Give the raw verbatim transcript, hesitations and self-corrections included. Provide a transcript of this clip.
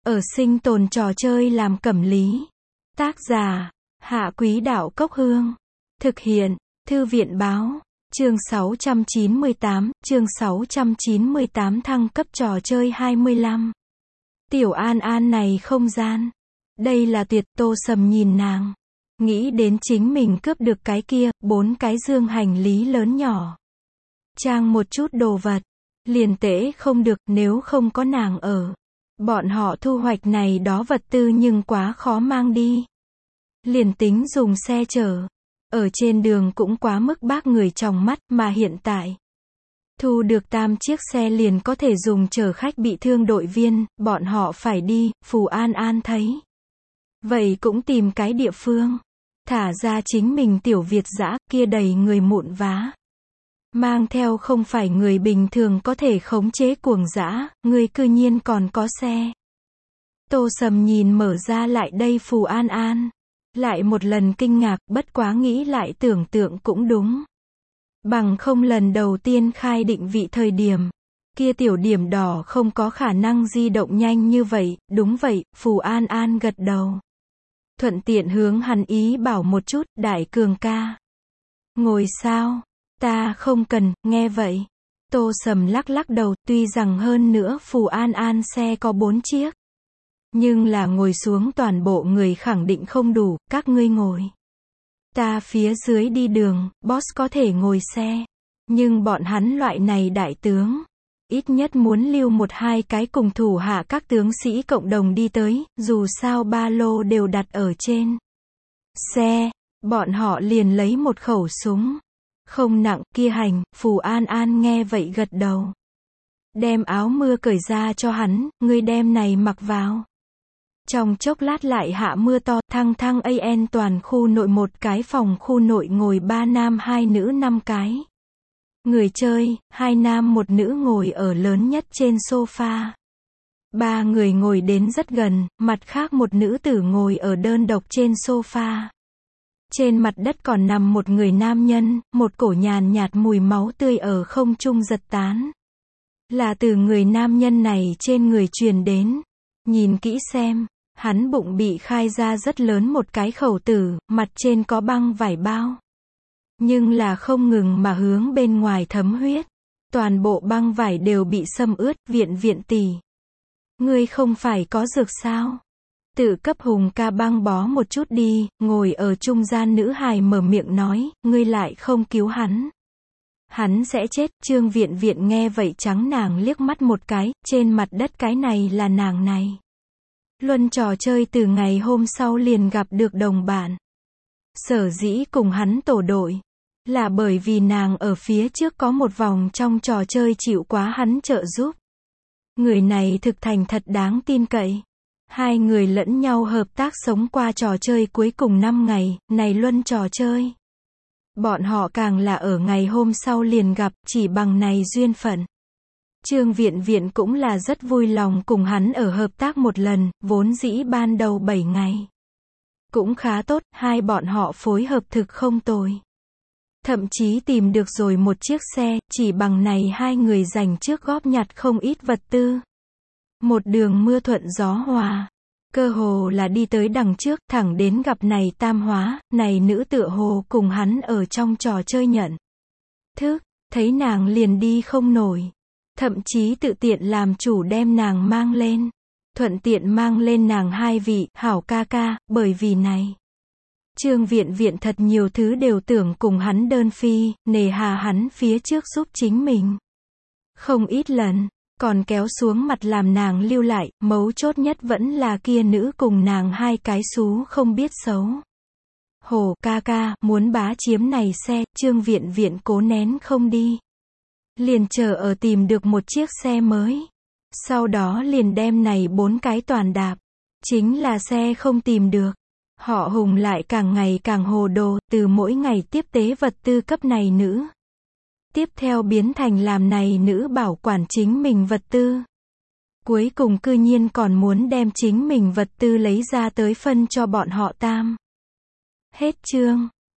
Ở sinh tồn trò chơi làm cẩm lý. Tác giả, Hạ Quý Đạo Cốc Hương. Thực hiện, Thư viện Báo. Chương sáu trăm chín mươi tám, chương sáu trăm chín mươi tám thăng cấp trò chơi hai mươi lăm. Tiểu An An này không gian. Đây là tuyệt. Tô Sầm nhìn nàng. Nghĩ đến chính mình cướp được cái kia, bốn cái dương hành lý lớn nhỏ. Trang một chút đồ vật. Liền tễ không được, nếu không có nàng ở. Bọn họ thu hoạch này đó vật tư nhưng quá khó mang đi. Liền tính dùng xe chở. Ở trên đường cũng quá mức bác người trong mắt, mà hiện tại. Thu được tam chiếc xe liền có thể dùng chở khách bị thương đội viên, bọn họ phải đi, Phù An An thấy. Vậy cũng tìm cái địa phương. Thả ra chính mình tiểu Việt dã, kia đầy người mụn vá. Mang theo không phải người bình thường có thể khống chế cuồng dã, người cư nhiên còn có xe. Tô Sầm nhìn mở ra lại đây Phù An An. Lại một lần kinh ngạc, bất quá nghĩ lại tưởng tượng cũng đúng. Bằng không lần đầu tiên khai định vị thời điểm. Kia tiểu điểm đỏ không có khả năng di động nhanh như vậy, đúng vậy, Phù An An gật đầu. Thuận tiện hướng hắn ý bảo một chút, Đại Cường ca. Ngồi sao? Ta không cần, nghe vậy. Tô Sầm lắc lắc đầu, tuy rằng hơn nữa Phù An An xe có bốn chiếc. Nhưng là ngồi xuống toàn bộ người khẳng định không đủ, các ngươi ngồi. Ta phía dưới đi đường, boss có thể ngồi xe. Nhưng bọn hắn loại này đại tướng. Ít nhất muốn lưu một hai cái cùng thủ hạ các tướng sĩ cộng đồng đi tới, dù sao ba lô đều đặt ở trên xe. Bọn họ liền lấy một khẩu súng. Không nặng, kia hành, Phù An An nghe vậy gật đầu. Đem áo mưa cởi ra cho hắn, ngươi đem này mặc vào. Trong chốc lát lại hạ mưa to, thăng thăng an toàn khu nội một cái phòng khu nội ngồi ba nam hai nữ năm cái. Người chơi, hai nam một nữ ngồi ở lớn nhất trên sofa. Ba người ngồi đến rất gần, mặt khác một nữ tử ngồi ở đơn độc trên sofa. Trên mặt đất còn nằm một người nam nhân, một cổ nhàn nhạt mùi máu tươi ở không trung giật tán. Là từ người nam nhân này trên người truyền đến. Nhìn kỹ xem, hắn bụng bị khai ra rất lớn một cái khẩu tử, mặt trên có băng vải bao. Nhưng là không ngừng mà hướng bên ngoài thấm huyết. Toàn bộ băng vải đều bị xâm ướt, viện viện tỷ. Ngươi không phải có dược sao? Tự cấp Hùng ca băng bó một chút đi, ngồi ở trung gian nữ hài mở miệng nói, ngươi lại không cứu hắn. Hắn sẽ chết, Trương Viện Viện nghe vậy trắng nàng liếc mắt một cái, trên mặt đất cái này là nàng này. Luân trò chơi từ ngày hôm sau liền gặp được đồng bạn. Sở dĩ cùng hắn tổ đội. Là bởi vì nàng ở phía trước có một vòng trong trò chơi chịu quá hắn trợ giúp. Người này thực thành thật đáng tin cậy. Hai người lẫn nhau hợp tác sống qua trò chơi cuối cùng năm ngày, này luân trò chơi. Bọn họ càng là ở ngày hôm sau liền gặp, chỉ bằng này duyên phận. Trương Viện Viện cũng là rất vui lòng cùng hắn ở hợp tác một lần, vốn dĩ ban đầu bảy ngày. Cũng khá tốt, hai bọn họ phối hợp thực không tồi. Thậm chí tìm được rồi một chiếc xe, chỉ bằng này hai người dành trước góp nhặt không ít vật tư. Một đường mưa thuận gió hòa. Cơ hồ là đi tới đằng trước, thẳng đến gặp này tam hóa, này nữ tựa hồ cùng hắn ở trong trò chơi nhận thức, thấy nàng liền đi không nổi. Thậm chí tự tiện làm chủ đem nàng mang lên. Thuận tiện mang lên nàng hai vị, hảo ca ca, bởi vì này. Trương Viện Viện thật nhiều thứ đều tưởng cùng hắn đơn phi, nề hà hắn phía trước giúp chính mình. Không ít lần, còn kéo xuống mặt làm nàng lưu lại, mấu chốt nhất vẫn là kia nữ cùng nàng hai cái xú không biết xấu. Hồ ca ca, muốn bá chiếm này xe, Trương Viện Viện cố nén không đi. Liền chờ ở tìm được một chiếc xe mới. Sau đó liền đem này bốn cái toàn đạp. Chính là xe không tìm được. Họ Hùng lại càng ngày càng hồ đồ, từ mỗi ngày tiếp tế vật tư cấp này nữ. Tiếp theo biến thành làm này nữ bảo quản chính mình vật tư. Cuối cùng cư nhiên còn muốn đem chính mình vật tư lấy ra tới phân cho bọn họ tam. Hết chương.